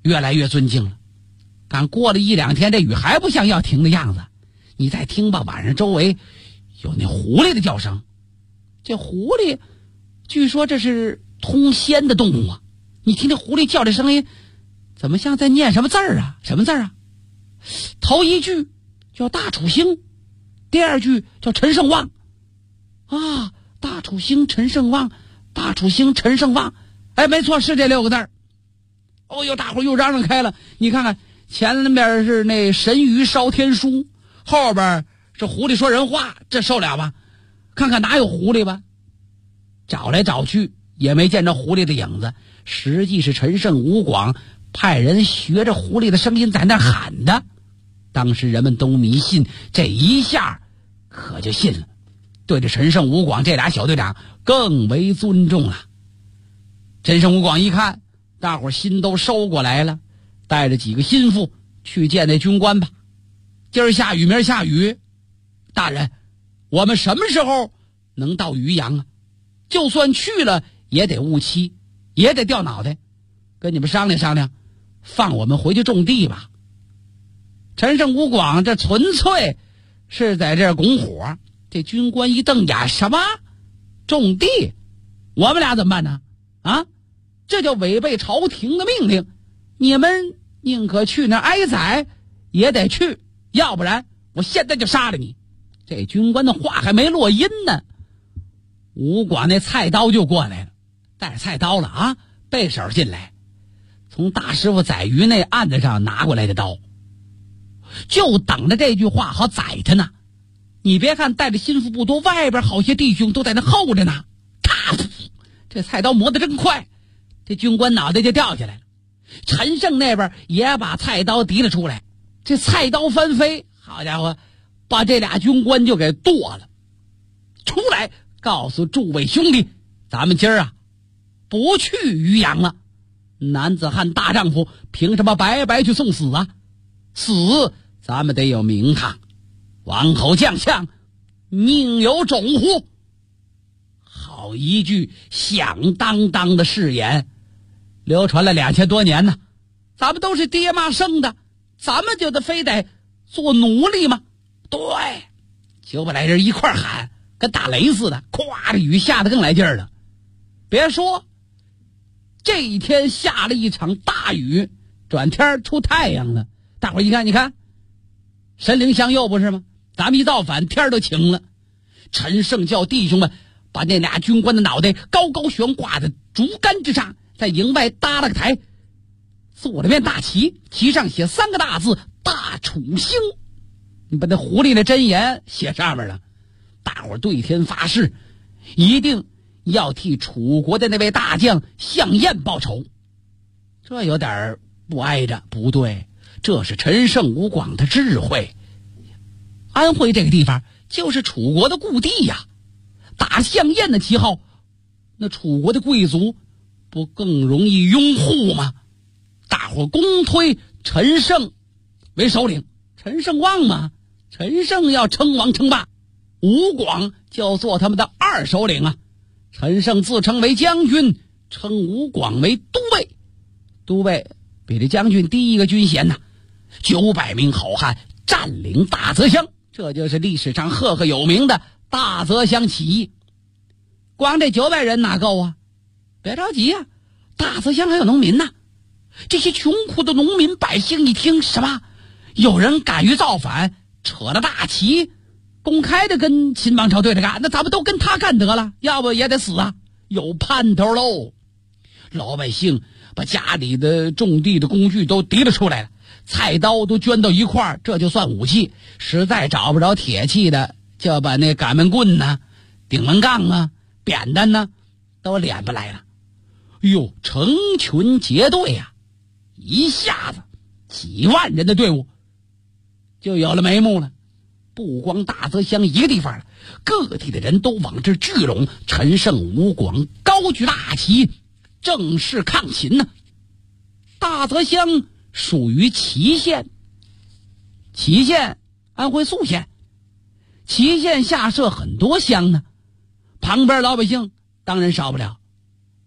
越来越尊敬了。刚过了1、2天，这雨还不像要停的样子。你再听吧，晚上周围有那狐狸的叫声。这狐狸据说这是通仙的动物啊，你听这狐狸叫这声音，怎么像在念什么字儿啊？什么字儿啊？头一句叫大楚兴，第二句叫陈胜旺啊，大楚兴陈胜旺，大楚兴陈胜旺，哎，没错，是这6个字儿。哦呦，大伙又嚷嚷开了。你看看前边是那神鱼烧天书，后边是狐狸说人话，这受了吧？看看哪有狐狸吧？找来找去也没见着狐狸的影子，实际是陈胜吴广派人学着狐狸的声音在那喊的。当时人们都迷信，这一下可就信了，对着陈胜吴广这俩小队长更为尊重了。陈胜吴广一看大伙心都收过来了，带着几个心腹去见那军官吧。今儿下雨明儿下雨，大人我们什么时候能到渔阳啊？就算去了也得误期，也得掉脑袋，跟你们商量商量，放我们回去种地吧。陈胜吴广这纯粹是在这儿拱火。这军官一瞪眼，什么种地？我们俩怎么办呢？啊，这叫违背朝廷的命令，你们宁可去那挨宰也得去，要不然我现在就杀了你。这军官的话还没落音呢，吴广那菜刀就过来了，带着菜刀了啊，背手进来，从大师傅宰鱼那案子上拿过来的刀，就等着这句话好宰他呢。你别看带着心腹不多，外边好些弟兄都在那候着呢。咔，这菜刀磨得真快，这军官脑袋就掉下来了。陈胜那边也把菜刀提了出来，这菜刀翻飞，好家伙，把这俩军官就给剁了。出来告诉诸位兄弟，咱们今儿啊不去渔阳了。男子汉大丈夫，凭什么白白去送死啊？死咱们得有名堂，王侯将相宁有种乎？好一句响当当的誓言，流传了2000多年呢。咱们都是爹妈生的，咱们就得非得做奴隶吗？对，就把来人一块喊，跟打雷似的，咵，这雨下得更来劲儿了。别说这一天下了一场大雨，转天出太阳了。大伙儿一看，你看神灵相佑不是吗？咱们一造反，天都晴了。陈胜叫弟兄们把那俩军官的脑袋高高悬挂在竹竿之上，在营外搭了个台，做了面大旗，旗上写3个大字大楚兴。你把那狐狸的真言写上面了，大伙儿对天发誓，一定要替楚国的那位大将项燕报仇。这有点不挨着，不对，这是陈胜吴广的智慧。安徽这个地方就是楚国的故地呀，打项燕的旗号，那楚国的贵族不更容易拥护吗？大伙公推陈胜为首领，陈胜旺嘛，陈胜要称王称霸，吴广就做他们的2首领啊。陈胜自称为将军，称吴广为都尉，都尉比这将军低一个军衔呐。900名好汉占领大泽乡，这就是历史上赫赫有名的大泽乡起义。光这900人哪够啊？别着急啊，大泽乡还有农民呢。这些穷苦的农民百姓一听，什么有人敢于造反，扯了大旗，公开的跟秦王朝对着干，那咱们都跟他干得了，要不也得死啊，有盼头喽。老百姓把家里的种地的工具都提了出来了，菜刀都捐到一块儿，这就算武器。实在找不着铁器的，就把那擀面棍呢、顶门杠啊、扁担呢都敛不来了。哟，成群结队呀，一下子几万人的队伍就有了眉目了。不光大泽乡一个地方了，各地的人都往这聚拢。陈胜吴广高举大旗，正式抗秦呢。大泽乡属于祁县，祁县安徽宿县，祁县下设很多乡呢，旁边老百姓当然少不了。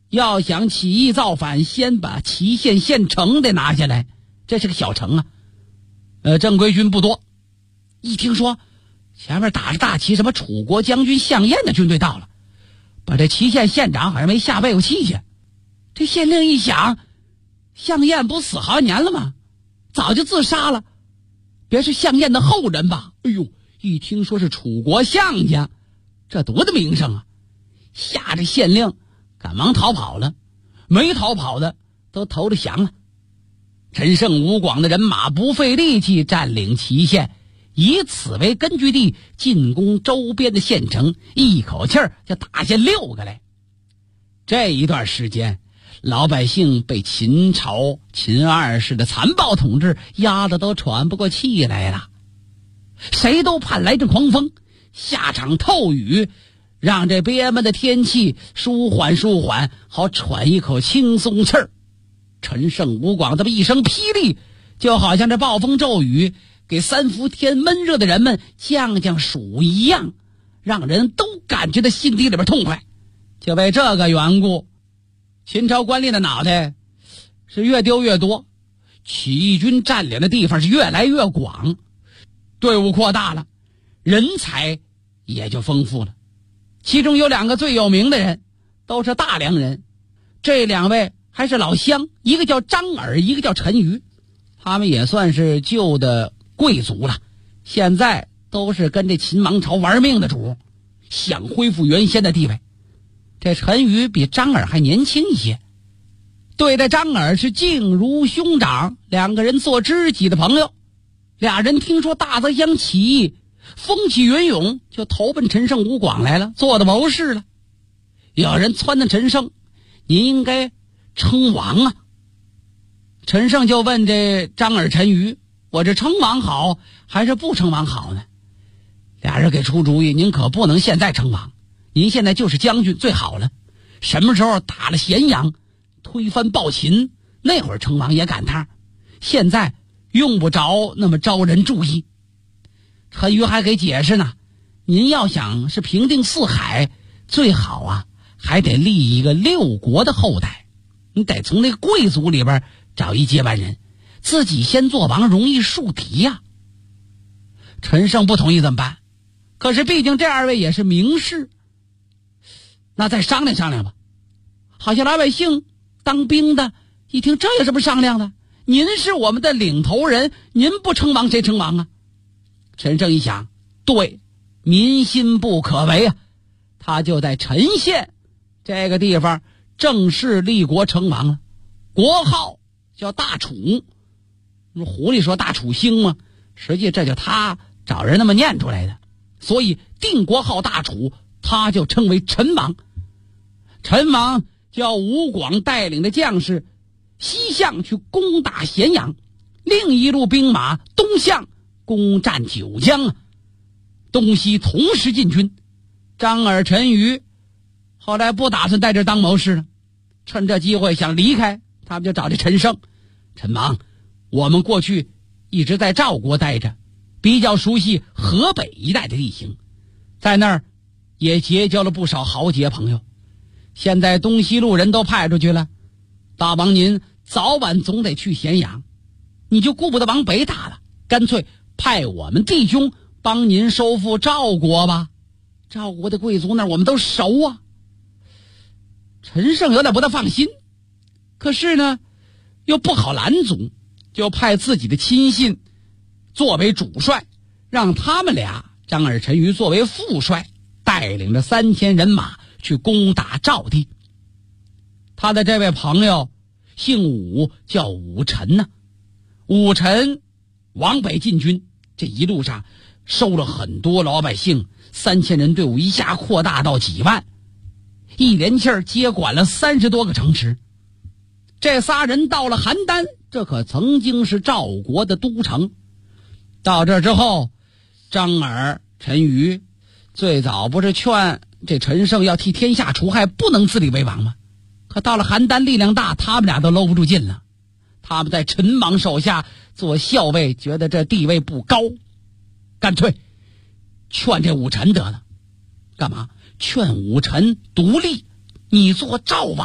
要想起义造反，先把祁县县城得拿下来，这是个小城啊。正规军不多，一听说前面打着大旗，什么楚国将军项燕的军队到了，把这祁县县长好像没下背过气去。这县令一想，项燕不死好几年了吗？早就自杀了，别是项燕的后人吧？哎呦，一听说是楚国项家，这多大名声啊！吓着县令赶忙逃跑了，没逃跑的都投了降了。陈胜吴广的人马不费力气占领祁县，以此为根据地进攻周边的县城，一口气就打下6个来。这一段时间，老百姓被秦朝秦二世的残暴统治压得都喘不过气来了，谁都盼来阵狂风，下场透雨，让这憋闷的天气舒缓舒缓，好喘一口轻松气儿。陈胜吴广这么一声霹雳，就好像这暴风骤雨给3伏天闷热的人们降暑一样，让人都感觉到心底里边痛快。就为这个缘故，秦朝官吏的脑袋是越丢越多，起义军占领的地方是越来越广，队伍扩大了，人才也就丰富了。其中有2个最有名的人，都是大梁人，这2位还是老乡，一个叫张耳，一个叫陈馀，他们也算是旧的贵族了，现在都是跟这秦王朝玩命的主，想恢复原先的地位。这陈馀比张耳还年轻一些，对待张耳是敬如兄长，2个人做知己的朋友。俩人听说大泽乡起义，风起云涌，就投奔陈胜吴广来了，做的谋士了。有人撺掇陈胜，您应该称王啊。陈胜就问这张耳陈馀，我这称王好还是不称王好呢？俩人给出主意，您可不能现在称王，您现在就是将军最好了，什么时候打了咸阳，推翻暴秦，那会儿称王也赶趟，现在用不着那么招人注意。陈馀还给解释呢，您要想是平定四海，最好啊还得立一个6国的后代，你得从那个贵族里边找一接班人，自己先做王容易树敌呀。陈胜不同意怎么办？可是毕竟这2位也是名士，那再商量商量吧。好像老百姓当兵的一听，这有什么商量的？您是我们的领头人，您不称王谁称王啊？陈胜一想，对，民心不可违啊，他就在陈县这个地方正式立国称王了，国号叫大楚。狐狸说大楚兴嘛，实际这就他找人那么念出来的，所以定国号大楚，他就称为陈王。陈王叫吴广带领的将士西向去攻打咸阳，另一路兵马东向攻占九江啊，东西同时进军。张耳陈馀后来不打算在这当谋士了，趁这机会想离开，他们就找这陈胜。陈王，我们过去一直在赵国待着，比较熟悉河北一带的地形，在那儿也结交了不少豪杰朋友。现在东西路人都派出去了，大王您早晚总得去咸阳，你就顾不得往北打了，干脆派我们弟兄帮您收复赵国吧。赵国的贵族那儿我们都熟啊。陈胜有点不大放心，可是呢又不好拦阻，就派自己的亲信作为主帅，让他们俩张耳陈馀作为副帅，带领着3000人马去攻打赵地。他的这位朋友姓武，叫武臣呢。武臣往北进军，这一路上收了很多老百姓，3000人队伍一下扩大到几万，一连气儿接管了30多个城池。这仨人到了邯郸，这可曾经是赵国的都城。到这之后，张耳陈馀最早不是劝这陈胜要替天下除害，不能自立为王吗？可到了邯郸力量大，他们俩都搂不住劲了。他们在陈王手下做校尉，觉得这地位不高，干脆劝这武臣得了。干嘛？劝武臣独立，你做赵王啊，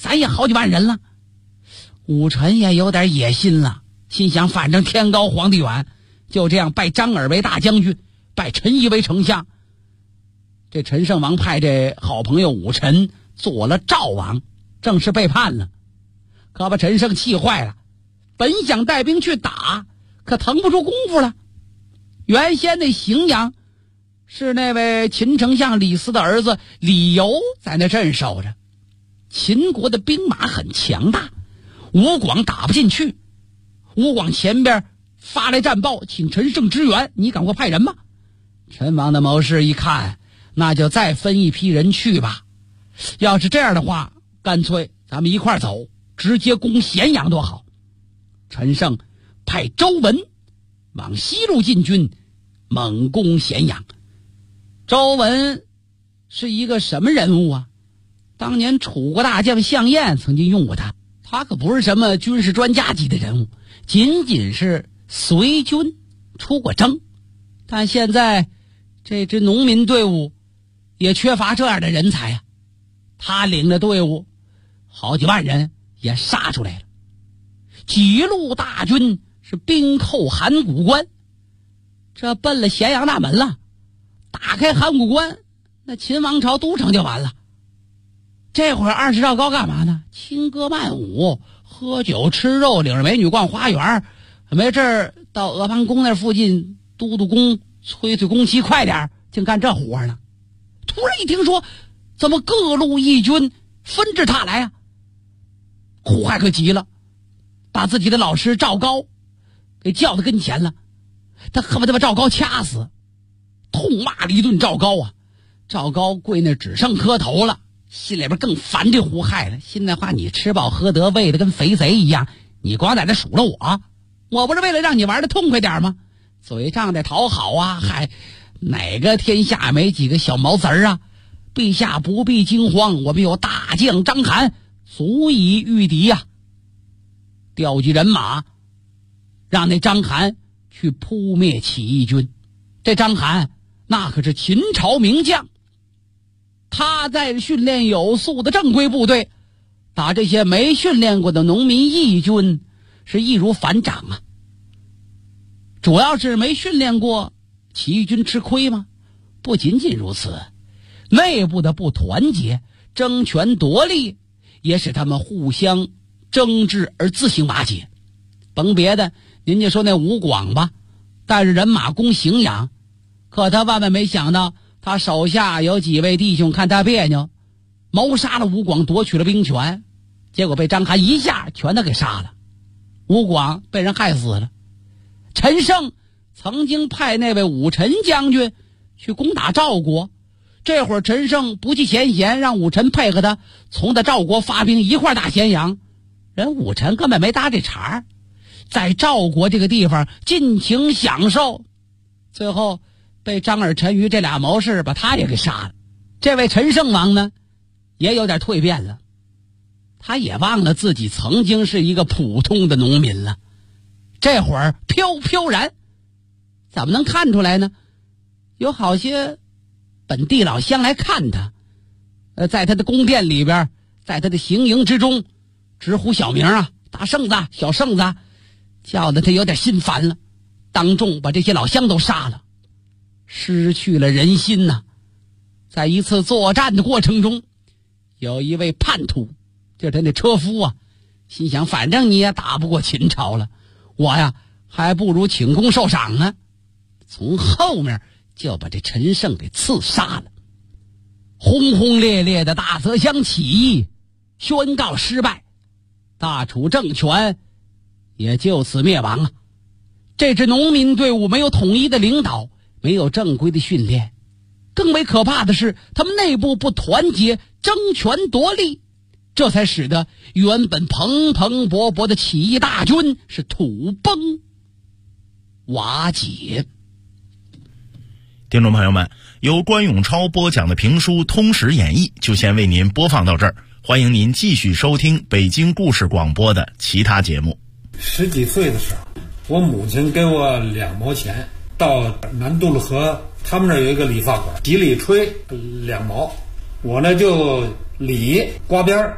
咱也好几万人了。武臣也有点野心了，心想反正天高皇帝远，就这样拜张耳为大将军，拜陈仪为丞相。这陈胜王派这好朋友武臣做了赵王，正式背叛了，可把陈胜气坏了，本想带兵去打，可腾不出功夫了。原先那荥阳是那位秦丞相李斯的儿子李由在那镇守着，秦国的兵马很强大，吴广打不进去。吴广前边发来战报，请陈胜支援，你赶快派人吧。陈王的谋士一看，那就再分一批人去吧。要是这样的话，干脆咱们一块走，直接攻咸阳多好。陈胜派周文往西路进军，猛攻咸阳。周文是一个什么人物啊？当年楚国大将项燕曾经用过他，他可不是什么军事专家级的人物，仅仅是随军出过征。但现在这支农民队伍也缺乏这样的人才啊！他领的队伍好几万人也杀出来了，几路大军是兵寇函谷关，这奔了咸阳大门了。打开函谷关，那秦王朝都城就完了。这会儿20赵高干嘛呢？轻歌曼舞，喝酒吃肉，领着美女逛花园，没事儿到阿房宫那附近嘟嘟宫，催催宫旗，快点，净干这活呢。突然一听说怎么各路义军纷至沓来啊，胡亥可急了，把自己的老师赵高给叫到跟前了，他恨不得把赵高掐死，痛骂了一顿赵高啊。赵高跪那只剩磕头了，心里边更烦这胡亥了。现在话，你吃饱喝得，喂得跟肥贼一样，你光在这数落我不是为了让你玩的痛快点吗？嘴仗着讨好啊，还哪个天下没几个小毛子儿啊？陛下不必惊慌，我们有大将章邯足以御敌呀。调集人马，让那章邯去扑灭起义军。这章邯那可是秦朝名将，他在训练有素的正规部队，打这些没训练过的农民义军是易如反掌啊。主要是没训练过，起义军吃亏吗？不仅仅如此，内部的不团结，争权夺利，也使他们互相争执而自行瓦解。甭别的，您就说那吴广吧，带着人马攻荥阳，可他万万没想到，他手下有几位弟兄看他别扭，谋杀了吴广，夺取了兵权，结果被章邯一下全都给杀了，吴广被人害死了。陈胜曾经派那位武臣将军去攻打赵国，这会儿陈胜不计前嫌，让武臣配合他从他赵国发兵一块打咸阳，人武臣根本没搭这茬，在赵国这个地方尽情享受，最后被张耳、陈馀这俩谋士把他也给杀了。这位陈胜王呢，也有点蜕变了，他也忘了自己曾经是一个普通的农民了，这会儿飘飘然。怎么能看出来呢？有好些本地老乡来看他，在他的宫殿里边，在他的行营之中直呼小名啊，大圣子、小圣子，叫得他有点心烦了，当众把这些老乡都杀了，失去了人心呐。在一次作战的过程中，有一位叛徒，就是他那车夫啊，心想反正你也打不过秦朝了，我呀还不如请功受赏呢，从后面就把这陈胜给刺杀了。轰轰烈烈的大泽乡起义宣告失败，大楚政权也就此灭亡啊。这支农民队伍没有统一的领导，没有正规的训练，更为可怕的是他们内部不团结，争权夺利，这才使得原本蓬蓬勃勃的起义大军是土崩瓦解。 听众朋友们，由关永超播讲的评书《通史演义》就先为您播放到这儿，欢迎您继续收听北京故事广播的其他节目。 10几岁的时候，我母亲给我2毛钱，到南渡了河，他们那儿有一个理发馆，洗理吹2毛，我呢就理刮边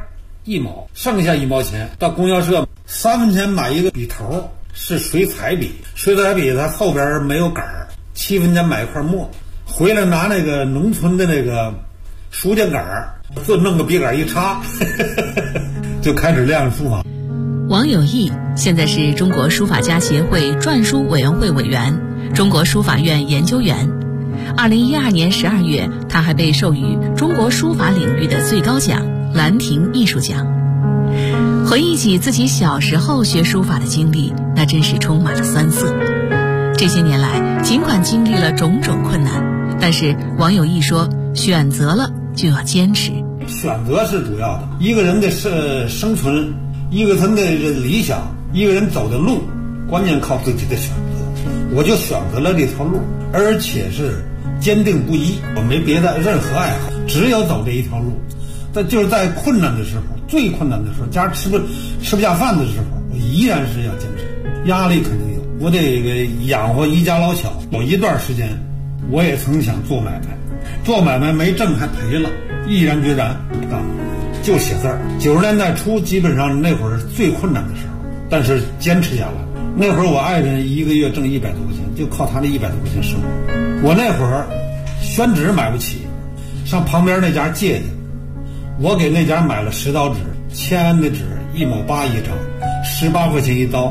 1毛，剩下1毛钱到供销社3分钱买一个笔头，是水彩笔，水彩笔它后边没有杆儿，7分钱买一块墨，回来拿那个农村的那个书架杆儿，就弄个笔杆一插，就开始练书法。 王有义现在是中国书法家协会篆书委员会委员、中国书法院研究员。2012年12月，他还被授予中国书法领域的最高奖兰亭艺术奖。回忆起自己小时候学书法的经历，那真是充满了酸涩。这些年来，尽管经历了种种困难，但是王有义说，选择了就要坚持。 选择是主要的，一个人的生存，一个人的理想，一个人走的路，关键靠自己的选择。我就选择了这条路，而且是坚定不移，我没别的任何爱好，只有走这一条路。但就是在困难的时候，最困难的时候，家吃不下饭的时候，我依然是要坚持。压力肯定有，我得养活一家老小。有一段时间，我也曾想做买卖，做买卖没挣还赔了，毅然决然不干，就写字儿。90年代初，基本上那会儿最困难的时候，但是坚持下来。那会儿我爱人一个月挣100多块钱，就靠他那100多块钱生活。我那会儿宣纸买不起，上旁边那家借去，我给那家买了10刀纸，签的纸1毛8一张，18块钱一刀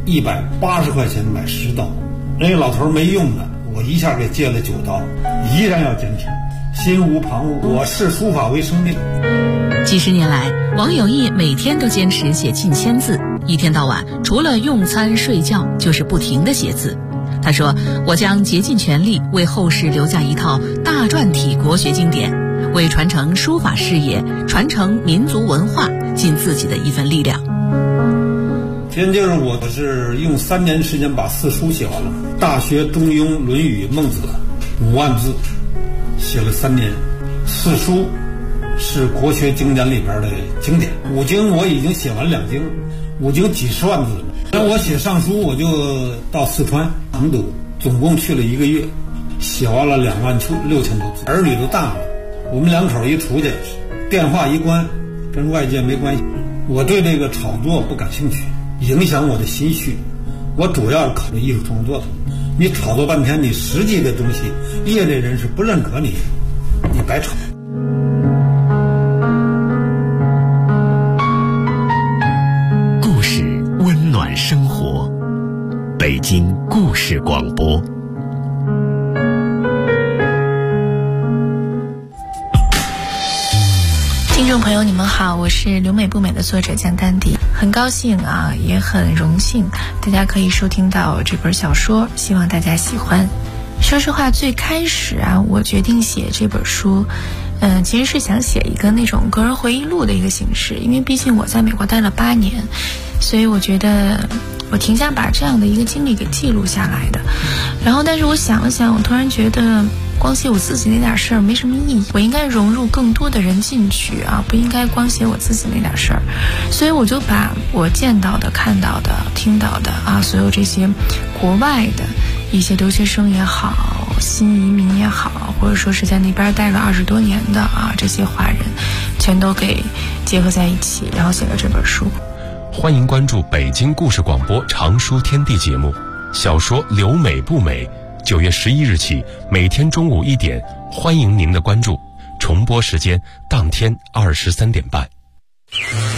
，180块钱买10刀。那个老头没用的，我一下给借了9刀，依然要坚持，心无旁骛。我视书法为生命。 几十年来，王有义每天都坚持写近1000字，一天到晚除了用餐睡觉就是不停地写字。他说，我将竭尽全力为后世留下一套大篆体国学经典，为传承书法事业、传承民族文化尽自己的一份力量。 先就是我是用3年时间把4书写完了，《大学》《中庸》《论语》《孟子》5万字，写了3年。4书是国学经典里边的经典，5经我已经写完2经，5经几十万字了。那我写上书，我就到四川成都，总共去了1个月，写完了26000多字。儿女都大了，我们2口一出去，电话一关，跟外界没关系。我对这个炒作不感兴趣，影响我的心绪。我主要考虑艺术创作的。你炒作半天，你实际的东西，业内人士不认可你，你白炒。 故事温暖生活，北京故事广播。 听众朋友你们好，我是留美不美的作者江丹迪，很高兴啊，也很荣幸大家可以收听到这本小说，希望大家喜欢。说实话，最开始啊，我决定写这本书其实是想写一个那种个人回忆录的一个形式，因为毕竟我在美国待了8年，所以我觉得我挺想把这样的一个经历给记录下来的。然后但是我想了想，我突然觉得光写我自己那点事儿没什么意义，我应该融入更多的人进去啊，不应该光写我自己那点事儿。所以我就把我见到的、看到的、听到的啊，所有这些国外的一些留学生也好，新移民也好，或者说是在那边待了20多年的啊，这些华人全都给结合在一起，然后写了这本书。 欢迎关注北京故事广播长书天地节目，小说留美不美，9月11日起每天中午1点，欢迎您的关注，重播时间当天23点半。